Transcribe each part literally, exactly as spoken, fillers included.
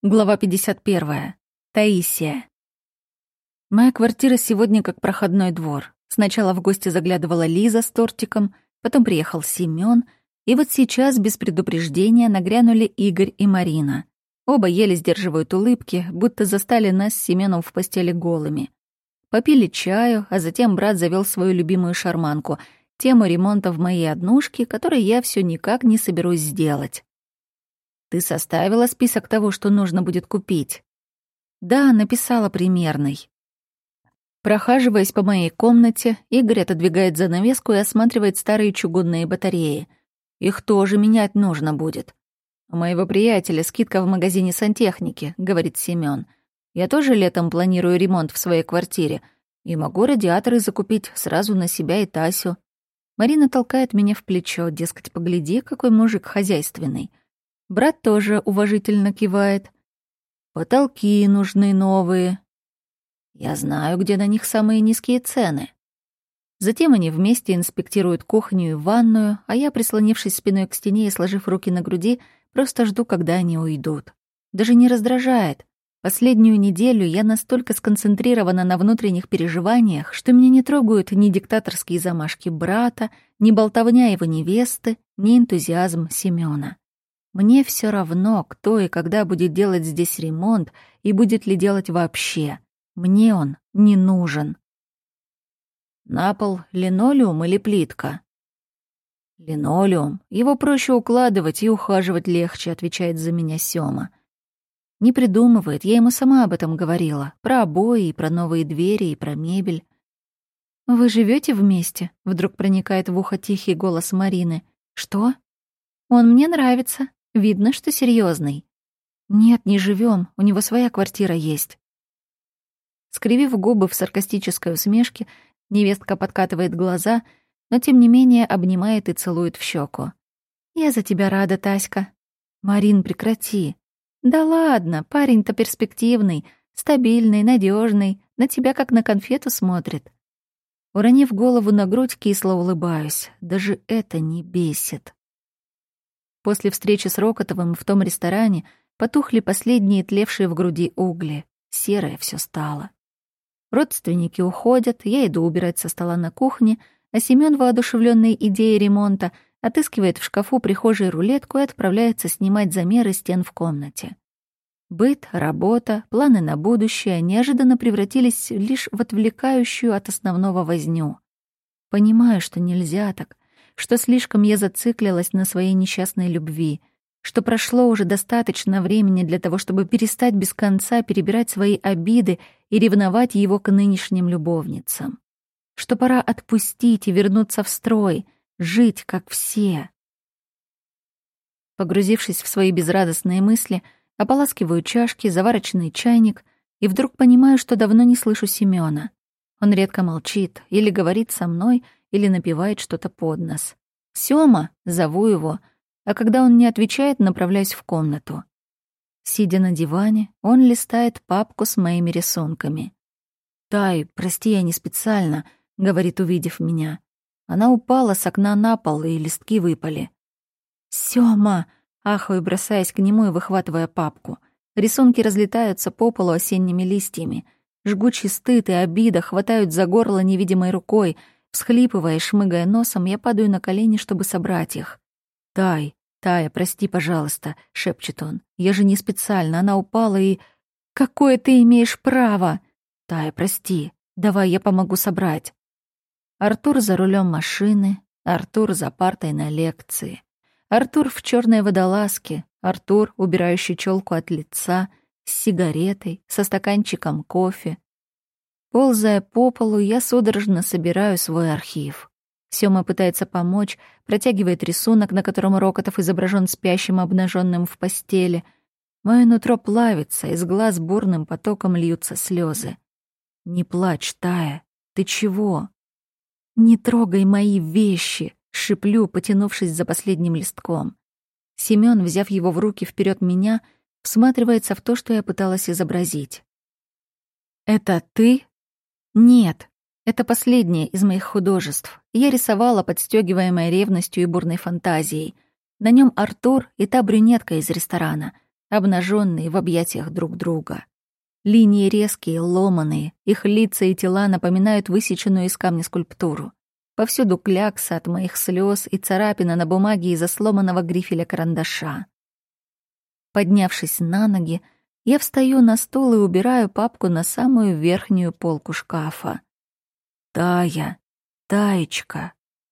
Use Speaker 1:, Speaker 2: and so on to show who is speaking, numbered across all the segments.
Speaker 1: Глава пятьдесят первая. Таисия. Моя квартира сегодня как проходной двор. Сначала в гости заглядывала Лиза с тортиком, потом приехал Семён, и вот сейчас без предупреждения нагрянули Игорь и Марина. Оба еле сдерживают улыбки, будто застали нас с Семёном в постели голыми. Попили чаю, а затем брат завёл свою любимую шарманку — тему ремонта в моей однушке, которой я всё никак не соберусь сделать. «Ты составила список того, что нужно будет купить?» «Да, написала примерный». Прохаживаясь по моей комнате, Игорь отодвигает занавеску и осматривает старые чугунные батареи. «Их тоже менять нужно будет». «У моего приятеля скидка в магазине сантехники», — говорит Семён. «Я тоже летом планирую ремонт в своей квартире и могу радиаторы закупить сразу на себя и Тасю». Марина толкает меня в плечо, дескать, погляди, какой мужик хозяйственный. Брат тоже уважительно кивает. «Потолки нужны новые». Я знаю, где на них самые низкие цены. Затем они вместе инспектируют кухню и ванную, а я, прислонившись спиной к стене и сложив руки на груди, просто жду, когда они уйдут. Даже не раздражает. Последнюю неделю я настолько сконцентрирована на внутренних переживаниях, что меня не трогают ни диктаторские замашки брата, ни болтовня его невесты, ни энтузиазм Семёна. Мне всё равно, кто и когда будет делать здесь ремонт и будет ли делать вообще. Мне он не нужен. На пол линолеум или плитка? Линолеум. Его проще укладывать и ухаживать легче, отвечает за меня Сёма. Не придумывает, я ему сама об этом говорила. Про обои, и про новые двери, и про мебель. «Вы живете вместе?» — вдруг проникает в ухо тихий голос Марины. «Что?» «Он мне нравится. Видно, что серьезный. «Нет, не живем. У него своя квартира есть». Скривив губы в саркастической усмешке, невестка подкатывает глаза, но тем не менее обнимает и целует в щеку. «Я за тебя рада, Таська». «Марин, прекрати». «Да ладно, парень-то перспективный, стабильный, надежный, на тебя как на конфету смотрит». Уронив голову на грудь, кисло улыбаюсь. Даже это не бесит. После встречи с Рокотовым в том ресторане потухли последние тлевшие в груди угли. Серое всё стало. Родственники уходят, я иду убирать со стола на кухне, а Семён, воодушевлённый идеей ремонта, отыскивает в шкафу прихожей рулетку и отправляется снимать замеры стен в комнате. Быт, работа, планы на будущее неожиданно превратились лишь в отвлекающую от основного возню. Понимаю, что нельзя так, что слишком я зациклилась на своей несчастной любви, что прошло уже достаточно времени для того, чтобы перестать без конца перебирать свои обиды и ревновать его к нынешним любовницам, что пора отпустить и вернуться в строй, жить как все. Погрузившись в свои безрадостные мысли, ополаскиваю чашки, заварочный чайник и вдруг понимаю, что давно не слышу Семёна. Он редко молчит, или говорит со мной, или напевает что-то под нос. «Сёма!» — зову его, а когда он не отвечает, направляюсь в комнату. Сидя на диване, он листает папку с моими рисунками. «Тай, прости, я не специально», — говорит, увидев меня. Она упала с окна на пол, и листки выпали. «Сёма!» — ахаю, бросаясь к нему и выхватывая папку. Рисунки разлетаются по полу осенними листьями. Жгучий стыд и обида хватают за горло невидимой рукой. Всхлипывая и шмыгая носом, я падаю на колени, чтобы собрать их. «Тай, Тая, прости, пожалуйста», — шепчет он. «Я же не специально, она упала и...» «Какое ты имеешь право?» «Тая, прости, давай я помогу собрать». Артур за рулем машины, Артур за партой на лекции. Артур в черной водолазке, Артур, убирающий челку от лица, с сигаретой, со стаканчиком кофе. Ползая по полу, я судорожно собираю свой архив. Сёма пытается помочь, протягивает рисунок, на котором Рокотов изображен спящим, обнаженным в постели. Моё нутро плавится, из глаз бурным потоком льются слезы. «Не плачь, Тая, ты чего?» «Не трогай мои вещи!» — шиплю, потянувшись за последним листком. Семён, взяв его в руки вперед меня, всматривается в то, что я пыталась изобразить. «Это ты?» «Нет, это последнее из моих художеств. Я рисовала, подстёгиваемая ревностью и бурной фантазией. На нём Артур и та брюнетка из ресторана. обнаженные в объятиях друг друга. Линии резкие, ломаные, их лица и тела напоминают высеченную из камня скульптуру. Повсюду клякса от моих слез и царапина на бумаге из-за сломанного грифеля карандаша. Поднявшись на ноги, я встаю на стул и убираю папку на самую верхнюю полку шкафа. Тая, Таечка.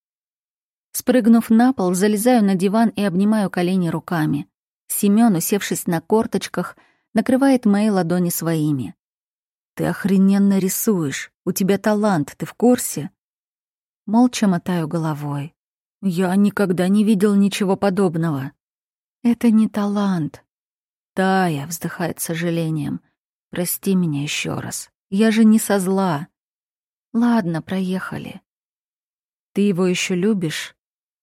Speaker 1: Спрыгнув на пол, залезаю на диван и обнимаю колени руками. Семён, усевшись на корточках, накрывает мои ладони своими. «Ты охрененно рисуешь. У тебя талант, ты в курсе?» Молча мотаю головой. «Я никогда не видел ничего подобного». «Это не талант». «Тая», — вздыхает с сожалением. «Прости меня еще раз. Я же не со зла». «Ладно, проехали». «Ты его еще любишь?»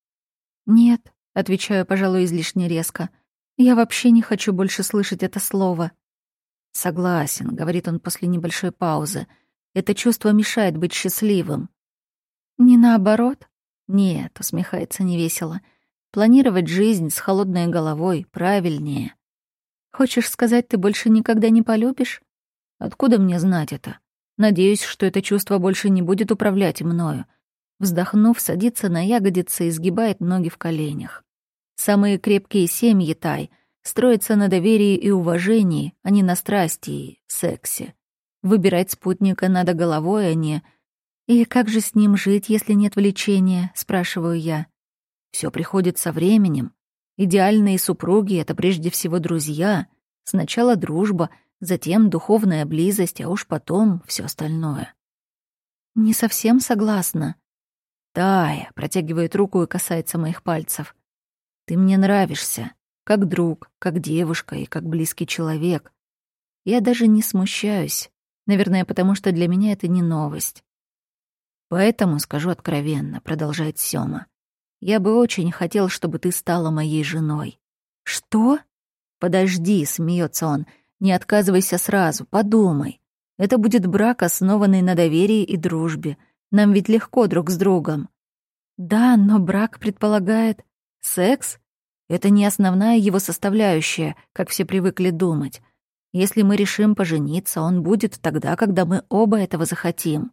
Speaker 1: «Нет», — отвечаю, пожалуй, излишне резко. «Я вообще не хочу больше слышать это слово». «Согласен», — говорит он после небольшой паузы. «Это чувство мешает быть счастливым». «Не наоборот?» «Нет», — усмехается невесело. «Планировать жизнь с холодной головой правильнее». «Хочешь сказать, ты больше никогда не полюбишь?» «Откуда мне знать это? Надеюсь, что это чувство больше не будет управлять мною». Вздохнув, садится на ягодицы и сгибает ноги в коленях. Самые крепкие семьи, Тай, строятся на доверии и уважении, а не на страсти и сексе. Выбирать спутника надо головой, а не... «И как же с ним жить, если нет влечения?» — спрашиваю я. Все приходит со временем. Идеальные супруги — это прежде всего друзья. Сначала дружба, затем духовная близость, а уж потом все остальное. «Не совсем согласна». «Тая», — протягивает руку и касается моих пальцев. «Ты мне нравишься, как друг, как девушка и как близкий человек. Я даже не смущаюсь, наверное, потому что для меня это не новость. Поэтому скажу откровенно», — продолжает Сёма. «Я бы очень хотел, чтобы ты стала моей женой». «Что?» «Подожди», — смеется он, — «не отказывайся сразу, подумай. Это будет брак, основанный на доверии и дружбе. Нам ведь легко друг с другом». «Да, но брак предполагает...» «Секс? Это не основная его составляющая, как все привыкли думать. Если мы решим пожениться, он будет тогда, когда мы оба этого захотим».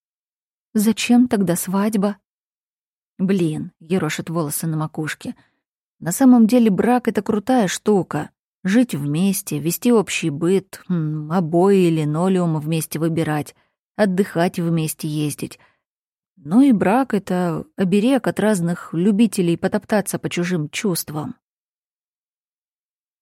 Speaker 1: «Зачем тогда свадьба?» «Блин», — ерошит волосы на макушке. «На самом деле брак — это крутая штука. Жить вместе, вести общий быт, м, обои и линолеум вместе выбирать, отдыхать вместе ездить. Ну и брак — это оберег от разных любителей потоптаться по чужим чувствам».